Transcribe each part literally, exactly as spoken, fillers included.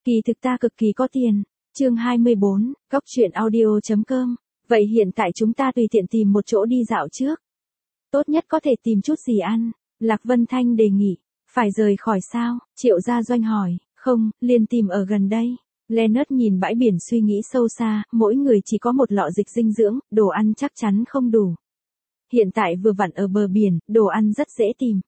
Kỳ thực ta cực kỳ có tiền. Chương hai mươi bốn, góc truyện audio chấm com. Vậy hiện tại chúng ta tùy tiện tìm một chỗ đi dạo trước. Tốt nhất có thể tìm chút gì ăn. Lạc Vân Thanh đề nghị. Phải rời khỏi sao? Triệu Gia Doanh hỏi. Không, liền tìm ở gần đây. Leonard nhìn bãi biển suy nghĩ sâu xa, mỗi người chỉ có một lọ dịch dinh dưỡng, đồ ăn chắc chắn không đủ. Hiện tại vừa vặn ở bờ biển, đồ ăn rất dễ tìm.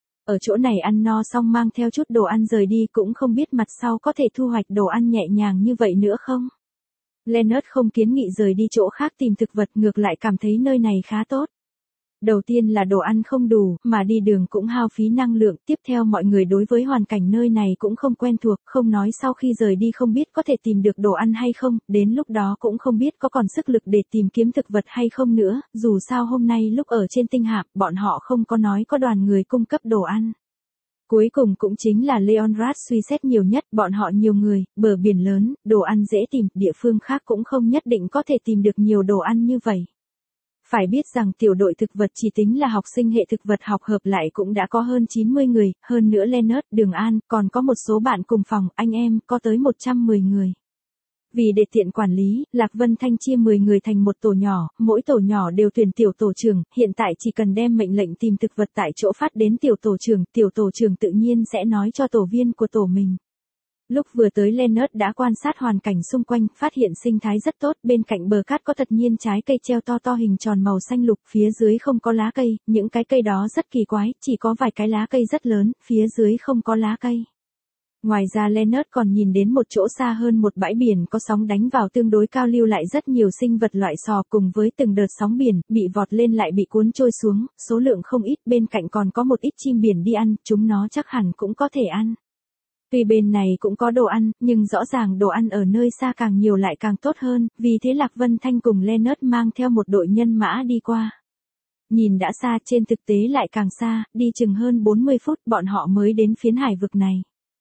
Ở chỗ này ăn no xong mang theo chút đồ ăn rời đi cũng không biết mặt sau có thể thu hoạch đồ ăn nhẹ nhàng như vậy nữa không? Leonard không kiến nghị rời đi chỗ khác tìm thực vật, ngược lại cảm thấy nơi này khá tốt. Đầu tiên là đồ ăn không đủ, mà đi đường cũng hao phí năng lượng. Tiếp theo mọi người đối với hoàn cảnh nơi này cũng không quen thuộc, không nói sau khi rời đi không biết có thể tìm được đồ ăn hay không, đến lúc đó cũng không biết có còn sức lực để tìm kiếm thực vật hay không nữa, dù sao hôm nay lúc ở trên tinh hạm, bọn họ không có nói có đoàn người cung cấp đồ ăn. Cuối cùng cũng chính là Leonard suy xét nhiều nhất, bọn họ nhiều người, bờ biển lớn, đồ ăn dễ tìm, địa phương khác cũng không nhất định có thể tìm được nhiều đồ ăn như vậy. Phải biết rằng tiểu đội thực vật chỉ tính là học sinh hệ thực vật học hợp lại cũng đã có hơn chín mươi người, hơn nữa Leonard, Đường An, còn có một số bạn cùng phòng, anh em, có tới một trăm mười người. Vì để tiện quản lý, Lạc Vân Thanh chia mười người thành một tổ nhỏ, mỗi tổ nhỏ đều tuyển tiểu tổ trưởng, hiện tại chỉ cần đem mệnh lệnh tìm thực vật tại chỗ phát đến tiểu tổ trưởng, tiểu tổ trưởng tự nhiên sẽ nói cho tổ viên của tổ mình. Lúc vừa tới Leonard đã quan sát hoàn cảnh xung quanh, phát hiện sinh thái rất tốt, bên cạnh bờ cát có thật nhiên trái cây treo to to hình tròn màu xanh lục, phía dưới không có lá cây, những cái cây đó rất kỳ quái, chỉ có vài cái lá cây rất lớn, phía dưới không có lá cây. Ngoài ra Leonard còn nhìn đến một chỗ xa hơn một bãi biển có sóng đánh vào tương đối cao, lưu lại rất nhiều sinh vật loại sò, cùng với từng đợt sóng biển, bị vọt lên lại bị cuốn trôi xuống, số lượng không ít, bên cạnh còn có một ít chim biển đi ăn, chúng nó chắc hẳn cũng có thể ăn. Tuy bên này cũng có đồ ăn, nhưng rõ ràng đồ ăn ở nơi xa càng nhiều lại càng tốt hơn, vì thế Lạc Vân Thanh cùng Leonard mang theo một đội nhân mã đi qua. Nhìn đã xa, trên thực tế lại càng xa, đi chừng hơn bốn mươi phút bọn họ mới đến phiến hải vực này.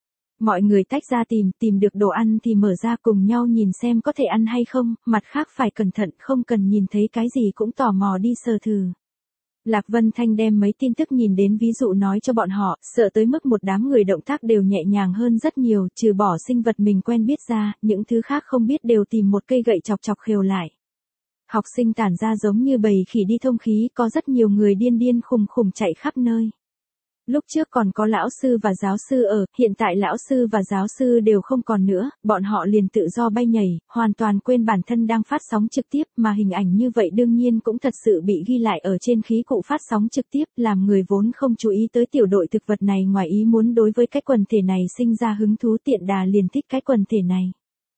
Mọi người tách ra tìm, tìm được đồ ăn thì mở ra cùng nhau nhìn xem có thể ăn hay không, mặt khác phải cẩn thận, không cần nhìn thấy cái gì cũng tò mò đi sờ thử. Lạc Vân Thanh đem mấy tin tức nhìn đến ví dụ nói cho bọn họ, sợ tới mức một đám người động tác đều nhẹ nhàng hơn rất nhiều, trừ bỏ sinh vật mình quen biết ra, những thứ khác không biết đều tìm một cây gậy chọc chọc khều lại. Học sinh tản ra giống như bầy khỉ đi thông khí, có rất nhiều người điên điên khùng khùng chạy khắp nơi. Lúc trước còn có lão sư và giáo sư ở, hiện tại lão sư và giáo sư đều không còn nữa, bọn họ liền tự do bay nhảy, hoàn toàn quên bản thân đang phát sóng trực tiếp, mà hình ảnh như vậy đương nhiên cũng thật sự bị ghi lại ở trên khí cụ phát sóng trực tiếp, làm người vốn không chú ý tới tiểu đội thực vật này ngoài ý muốn đối với cái quần thể này sinh ra hứng thú, tiện đà liền thích cái quần thể này.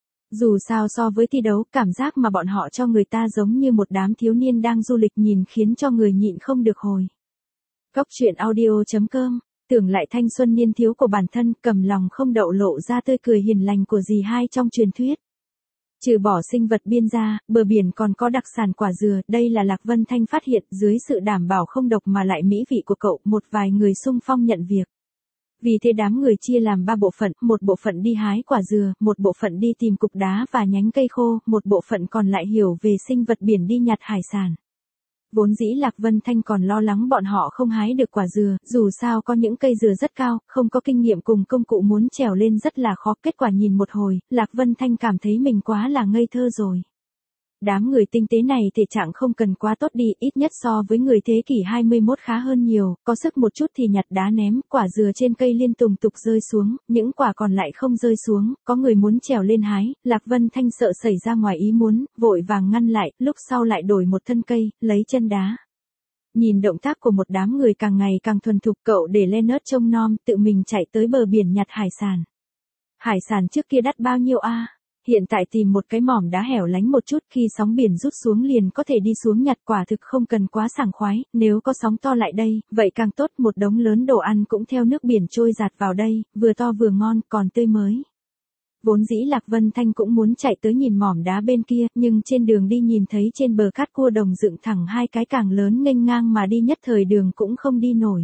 Dù sao so với thi đấu, cảm giác mà bọn họ cho người ta giống như một đám thiếu niên đang du lịch, nhìn khiến cho người nhịn không được hồi. Góc truyện audio chấm com, tưởng lại thanh xuân niên thiếu của bản thân, cầm lòng không đậu lộ ra tươi cười hiền lành của dì hai trong truyền thuyết. Trừ bỏ sinh vật biên ra, bờ biển còn có đặc sản quả dừa, đây là Lạc Vân Thanh phát hiện, dưới sự đảm bảo không độc mà lại mỹ vị của cậu, một vài người xung phong nhận việc. Vì thế đám người chia làm ba bộ phận, một bộ phận đi hái quả dừa, một bộ phận đi tìm cục đá và nhánh cây khô, một bộ phận còn lại hiểu về sinh vật biển đi nhặt hải sản. Vốn dĩ Lạc Vân Thanh còn lo lắng bọn họ không hái được quả dừa, dù sao có những cây dừa rất cao, không có kinh nghiệm cùng công cụ muốn trèo lên rất là khó, kết quả nhìn một hồi, Lạc Vân Thanh cảm thấy mình quá là ngây thơ rồi. Đám người tinh tế này thể trạng không cần quá tốt đi, ít nhất so với người thế kỷ hai mươi mốt khá hơn nhiều, có sức một chút thì nhặt đá ném, quả dừa trên cây liên tục tục rơi xuống, những quả còn lại không rơi xuống, có người muốn trèo lên hái, Lạc Vân Thanh sợ xảy ra ngoài ý muốn, vội vàng ngăn lại, lúc sau lại đổi một thân cây, lấy chân đá. Nhìn động tác của một đám người càng ngày càng thuần thục, cậu để Leonard trông nom, tự mình chạy tới bờ biển nhặt hải sản. Hải sản trước kia đắt bao nhiêu a? Hiện tại tìm một cái mỏm đá hẻo lánh một chút, khi sóng biển rút xuống liền có thể đi xuống nhặt, quả thực không cần quá sảng khoái, nếu có sóng to lại đây, vậy càng tốt, một đống lớn đồ ăn cũng theo nước biển trôi giạt vào đây, vừa to vừa ngon, còn tươi mới. Vốn dĩ Lạc Vân Thanh cũng muốn chạy tới nhìn mỏm đá bên kia, nhưng trên đường đi nhìn thấy trên bờ cát cua đồng dựng thẳng hai cái càng lớn nghênh ngang mà đi, nhất thời đường cũng không đi nổi.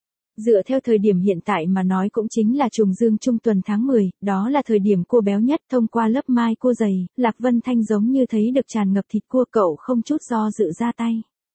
Dựa theo thời điểm hiện tại mà nói cũng chính là trùng dương trung tuần tháng mười, đó là thời điểm cua béo nhất, thông qua lớp mai cua dày, Lạc Vân Thanh giống như thấy được tràn ngập thịt cua, cậu không chút do dự ra tay.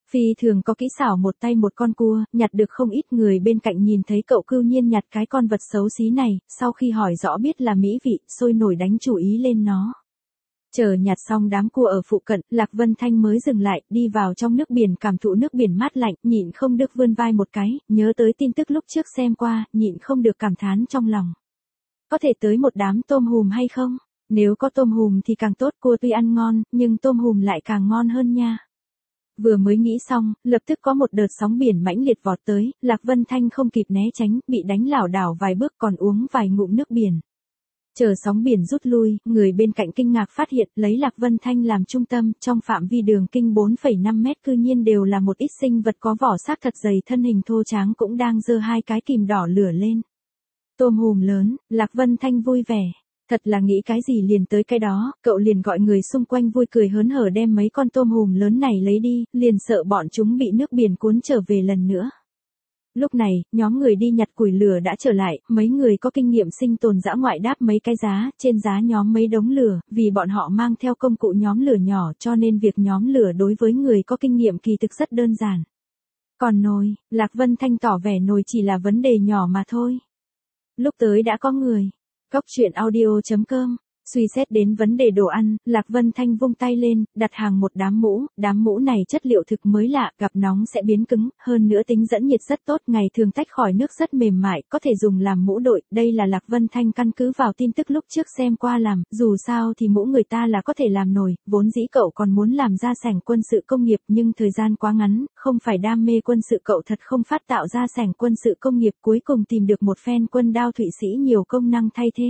Phi thường có kỹ xảo một tay một con cua, nhặt được không ít. Người bên cạnh nhìn thấy cậu cưu nhiên nhặt cái con vật xấu xí này, sau khi hỏi rõ biết là mỹ vị, sôi nổi đánh chủ ý lên nó. Chờ nhặt xong đám cua ở phụ cận, Lạc Vân Thanh mới dừng lại, đi vào trong nước biển cảm thụ nước biển mát lạnh, nhịn không được vươn vai một cái, nhớ tới tin tức lúc trước xem qua, nhịn không được cảm thán trong lòng. Có thể tới một đám tôm hùm hay không? Nếu có tôm hùm thì càng tốt, cua tuy ăn ngon, nhưng tôm hùm lại càng ngon hơn nha. Vừa mới nghĩ xong, lập tức có một đợt sóng biển mãnh liệt vọt tới, Lạc Vân Thanh không kịp né tránh, bị đánh lảo đảo vài bước còn uống vài ngụm nước biển. Chờ sóng biển rút lui, người bên cạnh kinh ngạc phát hiện lấy Lạc Vân Thanh làm trung tâm, trong phạm vi đường kinh bốn phẩy năm mét cư nhiên đều là một ít sinh vật có vỏ xác thật dày, thân hình thô tráng cũng đang giơ hai cái kìm đỏ lửa lên. Tôm hùm lớn, Lạc Vân Thanh vui vẻ. Thật là nghĩ cái gì liền tới cái đó, cậu liền gọi người xung quanh vui cười hớn hở đem mấy con tôm hùm lớn này lấy đi, liền sợ bọn chúng bị nước biển cuốn trở về lần nữa. Lúc này, nhóm người đi nhặt củi lửa đã trở lại, mấy người có kinh nghiệm sinh tồn dã ngoại đáp mấy cái giá, trên giá nhóm mấy đống lửa, vì bọn họ mang theo công cụ nhóm lửa nhỏ cho nên việc nhóm lửa đối với người có kinh nghiệm kỳ thực rất đơn giản. Còn nồi, Lạc Vân Thanh tỏ vẻ nồi chỉ là vấn đề nhỏ mà thôi. Lúc tới đã có người. Góc truyện audio chấm com. Suy xét đến vấn đề đồ ăn, Lạc Vân Thanh vung tay lên, đặt hàng một đám mũ, đám mũ này chất liệu thực mới lạ, gặp nóng sẽ biến cứng, hơn nữa tính dẫn nhiệt rất tốt, ngày thường tách khỏi nước rất mềm mại, có thể dùng làm mũ đội, đây là Lạc Vân Thanh căn cứ vào tin tức lúc trước xem qua làm, dù sao thì mũ người ta là có thể làm nổi, vốn dĩ cậu còn muốn làm ra sảnh quân sự công nghiệp nhưng thời gian quá ngắn, không phải đam mê quân sự cậu thật không phát tạo ra sảnh quân sự công nghiệp, cuối cùng tìm được một phen quân đao Thụy Sĩ nhiều công năng thay thế.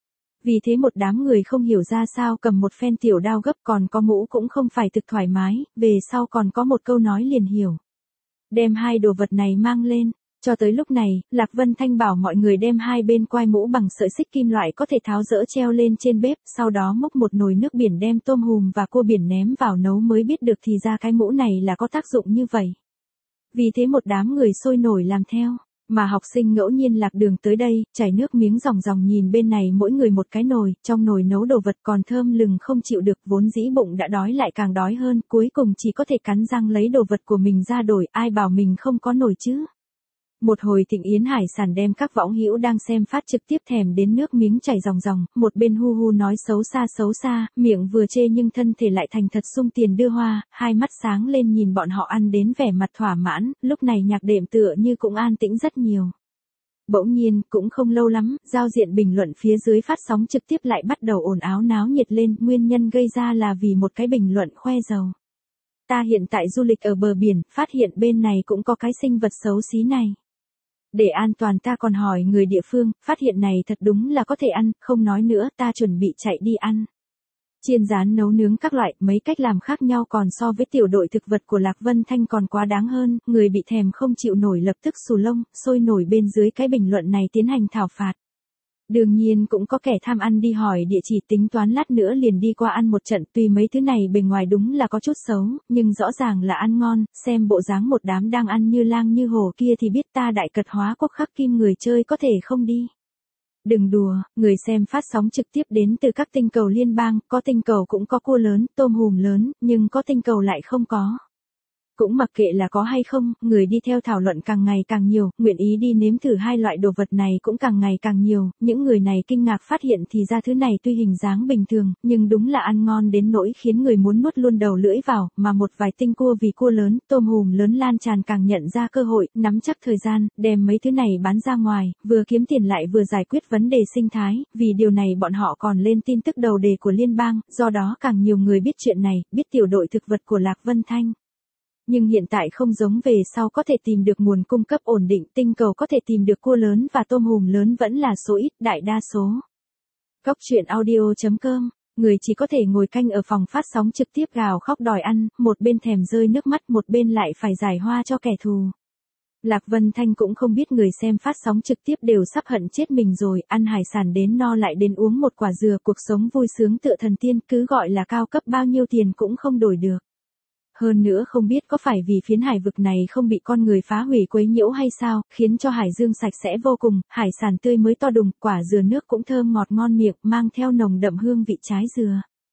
Vì thế một đám người không hiểu ra sao cầm một phen tiểu đao gấp, còn có mũ cũng không phải thực thoải mái, về sau còn có một câu nói liền hiểu. Đem hai đồ vật này mang lên, cho tới lúc này, Lạc Vân Thanh bảo mọi người đem hai bên quai mũ bằng sợi xích kim loại có thể tháo dỡ treo lên trên bếp, sau đó múc một nồi nước biển đem tôm hùm và cua biển ném vào nấu mới biết được thì ra cái mũ này là có tác dụng như vậy. Vì thế một đám người sôi nổi làm theo. Mà học sinh ngẫu nhiên lạc đường tới đây, chảy nước miếng ròng ròng nhìn bên này mỗi người một cái nồi, trong nồi nấu đồ vật còn thơm lừng không chịu được, vốn dĩ bụng đã đói lại càng đói hơn, cuối cùng chỉ có thể cắn răng lấy đồ vật của mình ra đổi, ai bảo mình không có nồi chứ. Một hồi thịnh yến hải sản đem các võng hữu đang xem phát trực tiếp thèm đến nước miếng chảy ròng ròng, một bên hu hu nói xấu xa xấu xa, miệng vừa chê nhưng thân thể lại thành thật sung tiền đưa hoa, hai mắt sáng lên nhìn bọn họ ăn đến vẻ mặt thỏa mãn, lúc này nhạc đệm tựa như cũng an tĩnh rất nhiều. Bỗng nhiên, cũng không lâu lắm, giao diện bình luận phía dưới phát sóng trực tiếp lại bắt đầu ồn ào náo nhiệt lên, nguyên nhân gây ra là vì một cái bình luận khoe giàu. Ta hiện tại du lịch ở bờ biển, phát hiện bên này cũng có cái sinh vật xấu xí này. Để an toàn ta còn hỏi người địa phương, phát hiện này thật đúng là có thể ăn, không nói nữa, ta chuẩn bị chạy đi ăn. Chiên rán nấu nướng các loại, mấy cách làm khác nhau còn so với tiểu đội thực vật của Lạc Vân Thanh còn quá đáng hơn, người bị thèm không chịu nổi lập tức xù lông, sôi nổi bên dưới cái bình luận này tiến hành thảo phạt. Đương nhiên cũng có kẻ tham ăn đi hỏi địa chỉ tính toán lát nữa liền đi qua ăn một trận, tuy mấy thứ này bề ngoài đúng là có chút xấu, nhưng rõ ràng là ăn ngon, xem bộ dáng một đám đang ăn như lang như hổ kia thì biết ta đại cật hóa quốc khắc kim người chơi có thể không đi. Đừng đùa, người xem phát sóng trực tiếp đến từ các tinh cầu liên bang, có tinh cầu cũng có cua lớn, tôm hùm lớn, nhưng có tinh cầu lại không có. Cũng mặc kệ là có hay không, người đi theo thảo luận càng ngày càng nhiều, nguyện ý đi nếm thử hai loại đồ vật này cũng càng ngày càng nhiều, những người này kinh ngạc phát hiện thì ra thứ này tuy hình dáng bình thường, nhưng đúng là ăn ngon đến nỗi khiến người muốn nuốt luôn đầu lưỡi vào, mà một vài tinh cua vì cua lớn, tôm hùm lớn lan tràn càng nhận ra cơ hội, nắm chắc thời gian, đem mấy thứ này bán ra ngoài, vừa kiếm tiền lại vừa giải quyết vấn đề sinh thái, vì điều này bọn họ còn lên tin tức đầu đề của liên bang, do đó càng nhiều người biết chuyện này, biết tiểu đội thực vật của Lạc Vân Thanh. Nhưng hiện tại không giống về sau có thể tìm được nguồn cung cấp ổn định, tinh cầu có thể tìm được cua lớn và tôm hùm lớn vẫn là số ít, đại đa số. Góc truyện audio chấm com, người chỉ có thể ngồi canh ở phòng phát sóng trực tiếp gào khóc đòi ăn, một bên thèm rơi nước mắt một bên lại phải giải hoa cho kẻ thù. Lạc Vân Thanh cũng không biết người xem phát sóng trực tiếp đều sắp hận chết mình rồi, ăn hải sản đến no lại đến uống một quả dừa, cuộc sống vui sướng tựa thần tiên, cứ gọi là cao cấp bao nhiêu tiền cũng không đổi được. Hơn nữa không biết có phải vì phiến hải vực này không bị con người phá hủy quấy nhiễu hay sao, khiến cho hải dương sạch sẽ vô cùng, hải sản tươi mới to đùng, quả dừa nước cũng thơm ngọt ngon miệng, mang theo nồng đậm hương vị trái dừa.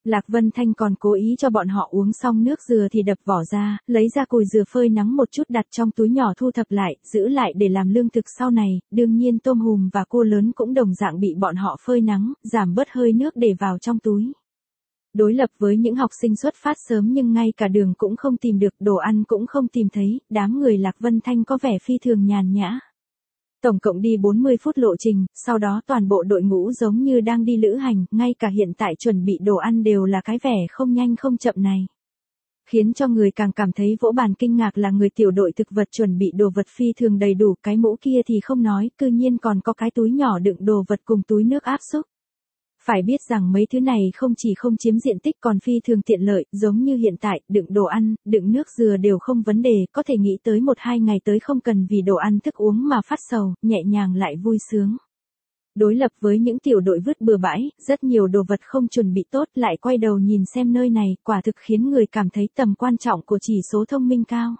Lạc Vân Thanh còn cố ý cho bọn họ uống xong nước dừa thì đập vỏ ra, lấy ra cùi dừa phơi nắng một chút đặt trong túi nhỏ thu thập lại, giữ lại để làm lương thực sau này, đương nhiên tôm hùm và cua lớn cũng đồng dạng bị bọn họ phơi nắng, giảm bớt hơi nước để vào trong túi. Đối lập với những học sinh xuất phát sớm nhưng ngay cả đường cũng không tìm được, đồ ăn cũng không tìm thấy, đám người Lạc Vân Thanh có vẻ phi thường nhàn nhã. Tổng cộng đi bốn mươi phút lộ trình, sau đó toàn bộ đội ngũ giống như đang đi lữ hành, ngay cả hiện tại chuẩn bị đồ ăn đều là cái vẻ không nhanh không chậm này. Khiến cho người càng cảm thấy vỗ bàn kinh ngạc là người tiểu đội thực vật chuẩn bị đồ vật phi thường đầy đủ, cái mũ kia thì không nói, cư nhiên còn có cái túi nhỏ đựng đồ vật cùng túi nước áp xúc. Phải biết rằng mấy thứ này không chỉ không chiếm diện tích còn phi thường tiện lợi, giống như hiện tại, đựng đồ ăn, đựng nước dừa đều không vấn đề, có thể nghĩ tới một hai ngày tới không cần vì đồ ăn thức uống mà phát sầu, nhẹ nhàng lại vui sướng. Đối lập với những tiểu đội vứt bừa bãi, rất nhiều đồ vật không chuẩn bị tốt lại quay đầu nhìn xem nơi này, quả thực khiến người cảm thấy tầm quan trọng của chỉ số thông minh cao.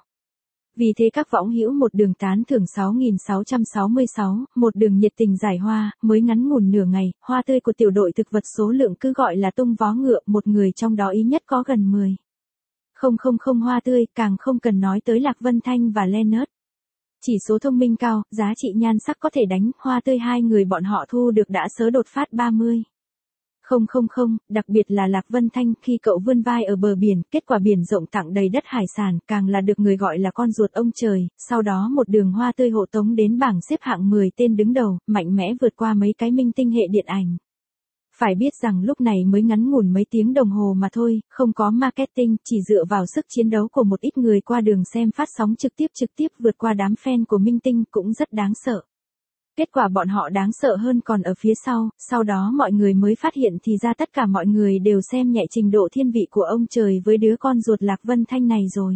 Vì thế các võng hữu một đường tán thưởng sáu nghìn sáu trăm sáu mươi sáu, một đường nhiệt tình giải hoa, mới ngắn ngủn nửa ngày, hoa tươi của tiểu đội thực vật số lượng cứ gọi là tung vó ngựa, một người trong đó ít nhất có gần mười. Không không không hoa tươi, càng không cần nói tới Lạc Vân Thanh và Leonard. Chỉ số thông minh cao, giá trị nhan sắc có thể đánh, hoa tươi hai người bọn họ thu được đã sớ đột phát ba mươi. Không không không, đặc biệt là Lạc Vân Thanh khi cậu vươn vai ở bờ biển, kết quả biển rộng tặng đầy đất hải sản, càng là được người gọi là con ruột ông trời, sau đó một đường hoa tươi hộ tống đến bảng xếp hạng mười tên đứng đầu, mạnh mẽ vượt qua mấy cái minh tinh hệ điện ảnh. Phải biết rằng lúc này mới ngắn ngủn mấy tiếng đồng hồ mà thôi, không có marketing, chỉ dựa vào sức chiến đấu của một ít người qua đường xem phát sóng trực tiếp trực tiếp vượt qua đám fan của minh tinh cũng rất đáng sợ. Kết quả bọn họ đáng sợ hơn còn ở phía sau, sau đó mọi người mới phát hiện thì ra tất cả mọi người đều xem nhẹ trình độ thiên vị của ông trời với đứa con ruột Lạc Vân Thanh này rồi.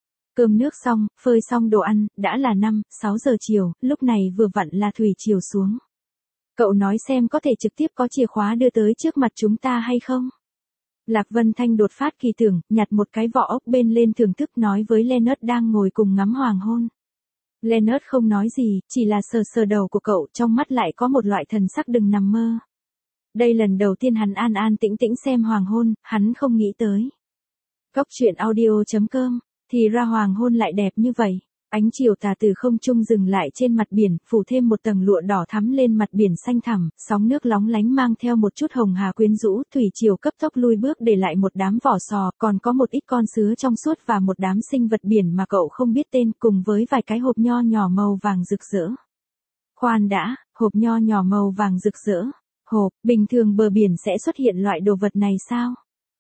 Cơm nước xong, phơi xong đồ ăn, đã là năm, sáu giờ chiều, lúc này vừa vặn là thủy chiều xuống. Cậu nói xem có thể trực tiếp có chìa khóa đưa tới trước mặt chúng ta hay không? Lạc Vân Thanh đột phát kỳ tưởng, nhặt một cái vỏ ốc bên lên thưởng thức nói với Leonard đang ngồi cùng ngắm hoàng hôn. Leonard không nói gì, chỉ là sờ sờ đầu của cậu, trong mắt lại có một loại thần sắc đừng nằm mơ. Đây lần đầu tiên hắn an an tĩnh tĩnh xem hoàng hôn, hắn không nghĩ tới. Cóc truyện audio chấm com, thì ra hoàng hôn lại đẹp như vậy. Ánh chiều tà từ không trung dừng lại trên mặt biển, phủ thêm một tầng lụa đỏ thắm lên mặt biển xanh thẳm, sóng nước lóng lánh mang theo một chút hồng hà quyến rũ, thủy triều cấp tốc lui bước để lại một đám vỏ sò, còn có một ít con sứa trong suốt và một đám sinh vật biển mà cậu không biết tên, cùng với vài cái hộp nho nhỏ màu vàng rực rỡ. Khoan đã, hộp nho nhỏ màu vàng rực rỡ. Hộp, bình thường bờ biển sẽ xuất hiện loại đồ vật này sao?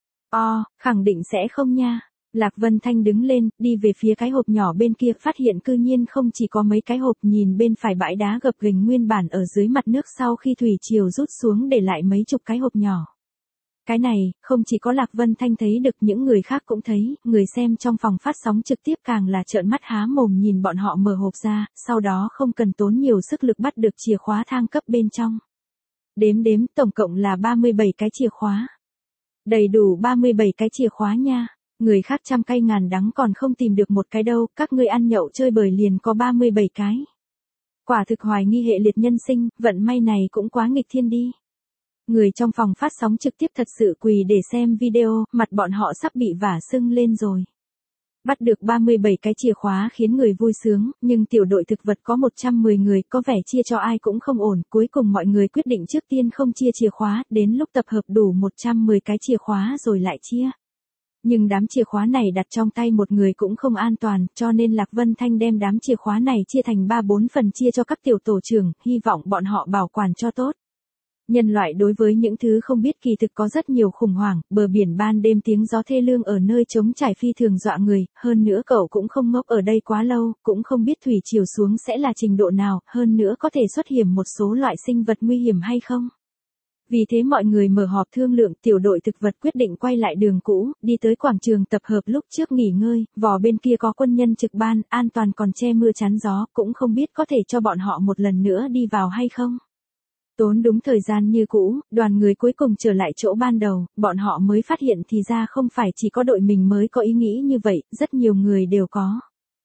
O, khẳng định sẽ không nha. Lạc Vân Thanh đứng lên, đi về phía cái hộp nhỏ bên kia, phát hiện cư nhiên không chỉ có mấy cái hộp, nhìn bên phải bãi đá gập ghềnh nguyên bản ở dưới mặt nước sau khi thủy triều rút xuống để lại mấy chục cái hộp nhỏ. Cái này, không chỉ có Lạc Vân Thanh thấy được, những người khác cũng thấy, người xem trong phòng phát sóng trực tiếp càng là trợn mắt há mồm nhìn bọn họ mở hộp ra, sau đó không cần tốn nhiều sức lực bắt được chìa khóa thang cấp bên trong. Đếm đếm, tổng cộng là ba mươi bảy cái chìa khóa. Đầy đủ ba mươi bảy cái chìa khóa nha. Người khác trăm cây ngàn đắng còn không tìm được một cái đâu, các ngươi ăn nhậu chơi bời liền có ba mươi bảy cái. Quả thực hoài nghi hệ liệt nhân sinh, vận may này cũng quá nghịch thiên đi. Người trong phòng phát sóng trực tiếp thật sự quỳ để xem video, mặt bọn họ sắp bị vả sưng lên rồi. Bắt được ba mươi bảy cái chìa khóa khiến người vui sướng, nhưng tiểu đội thực vật có một trăm mười người, có vẻ chia cho ai cũng không ổn, cuối cùng mọi người quyết định trước tiên không chia chìa khóa, đến lúc tập hợp đủ một trăm mười cái chìa khóa rồi lại chia. Nhưng đám chìa khóa này đặt trong tay một người cũng không an toàn, cho nên Lạc Vân Thanh đem đám chìa khóa này chia thành ba bốn phần chia cho các tiểu tổ trưởng, hy vọng bọn họ bảo quản cho tốt. Nhân loại đối với những thứ không biết kỳ thực có rất nhiều khủng hoảng, bờ biển ban đêm tiếng gió thê lương ở nơi trống trải phi thường dọa người, hơn nữa cậu cũng không ngốc ở đây quá lâu, cũng không biết thủy triều xuống sẽ là trình độ nào, hơn nữa có thể xuất hiện một số loại sinh vật nguy hiểm hay không. Vì thế mọi người mở họp thương lượng, tiểu đội thực vật quyết định quay lại đường cũ, đi tới quảng trường tập hợp lúc trước nghỉ ngơi, vò bên kia có quân nhân trực ban, an toàn còn che mưa chắn gió, cũng không biết có thể cho bọn họ một lần nữa đi vào hay không. Tốn đúng thời gian như cũ, đoàn người cuối cùng trở lại chỗ ban đầu, bọn họ mới phát hiện thì ra không phải chỉ có đội mình mới có ý nghĩ như vậy, rất nhiều người đều có.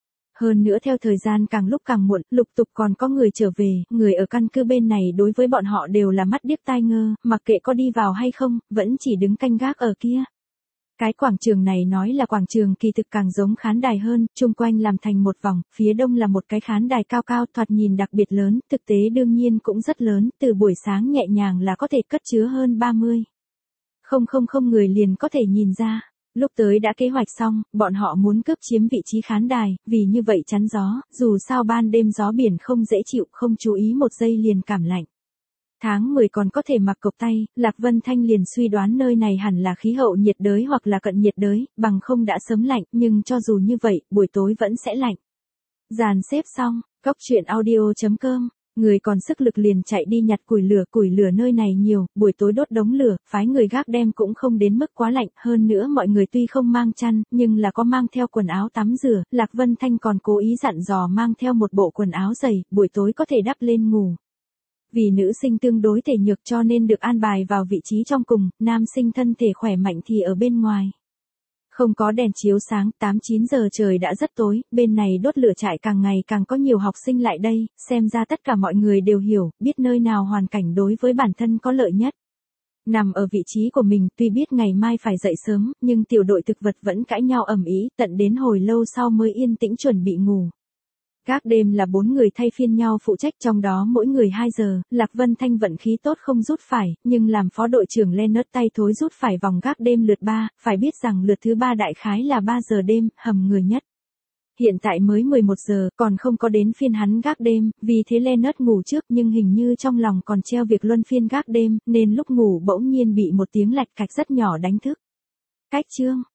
Hơn nữa theo thời gian càng lúc càng muộn, lục tục còn có người trở về, người ở căn cứ bên này đối với bọn họ đều là mắt điếc tai ngơ, mặc kệ có đi vào hay không, vẫn chỉ đứng canh gác ở kia. Cái quảng trường này nói là quảng trường kỳ thực càng giống khán đài hơn, chung quanh làm thành một vòng, phía đông là một cái khán đài cao cao thoạt nhìn đặc biệt lớn, thực tế đương nhiên cũng rất lớn, từ buổi sáng nhẹ nhàng là có thể cất chứa hơn ba mươi. Không không không người liền có thể nhìn ra. Lúc tới đã kế hoạch xong, bọn họ muốn cướp chiếm vị trí khán đài, vì như vậy chắn gió, dù sao ban đêm gió biển không dễ chịu, không chú ý một giây liền cảm lạnh. Tháng mười còn có thể mặc cộc tay, Lạc Vân Thanh liền suy đoán nơi này hẳn là khí hậu nhiệt đới hoặc là cận nhiệt đới, bằng không đã sớm lạnh, nhưng cho dù như vậy, buổi tối vẫn sẽ lạnh. Dàn xếp xong, cóc truyện audio chấm com, người còn sức lực liền chạy đi nhặt củi lửa, củi lửa nơi này nhiều, buổi tối đốt đống lửa, phái người gác đêm cũng không đến mức quá lạnh, hơn nữa mọi người tuy không mang chăn, nhưng là có mang theo quần áo tắm rửa, Lạc Vân Thanh còn cố ý dặn dò mang theo một bộ quần áo dày, buổi tối có thể đắp lên ngủ. Vì nữ sinh tương đối thể nhược cho nên được an bài vào vị trí trong cùng, nam sinh thân thể khỏe mạnh thì ở bên ngoài. Không có đèn chiếu sáng, tám chín giờ trời đã rất tối, bên này đốt lửa trại càng ngày càng có nhiều học sinh lại đây, xem ra tất cả mọi người đều hiểu, biết nơi nào hoàn cảnh đối với bản thân có lợi nhất. Nằm ở vị trí của mình, tuy biết ngày mai phải dậy sớm, nhưng tiểu đội thực vật vẫn cãi nhau ầm ĩ, tận đến hồi lâu sau mới yên tĩnh chuẩn bị ngủ. Gác đêm là bốn người thay phiên nhau phụ trách, trong đó mỗi người hai giờ, Lạc Vân Thanh vận khí tốt không rút phải, nhưng làm phó đội trưởng Leonard tay thối rút phải vòng gác đêm lượt ba, phải biết rằng lượt thứ ba đại khái là ba giờ đêm, hầm người nhất. Hiện tại mới mười một giờ, còn không có đến phiên hắn gác đêm, vì thế Leonard ngủ trước nhưng hình như trong lòng còn treo việc luân phiên gác đêm, nên lúc ngủ bỗng nhiên bị một tiếng lạch cạch rất nhỏ đánh thức. Cách chương